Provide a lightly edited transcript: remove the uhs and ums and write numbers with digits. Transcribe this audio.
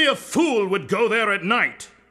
Only a fool would go there at night.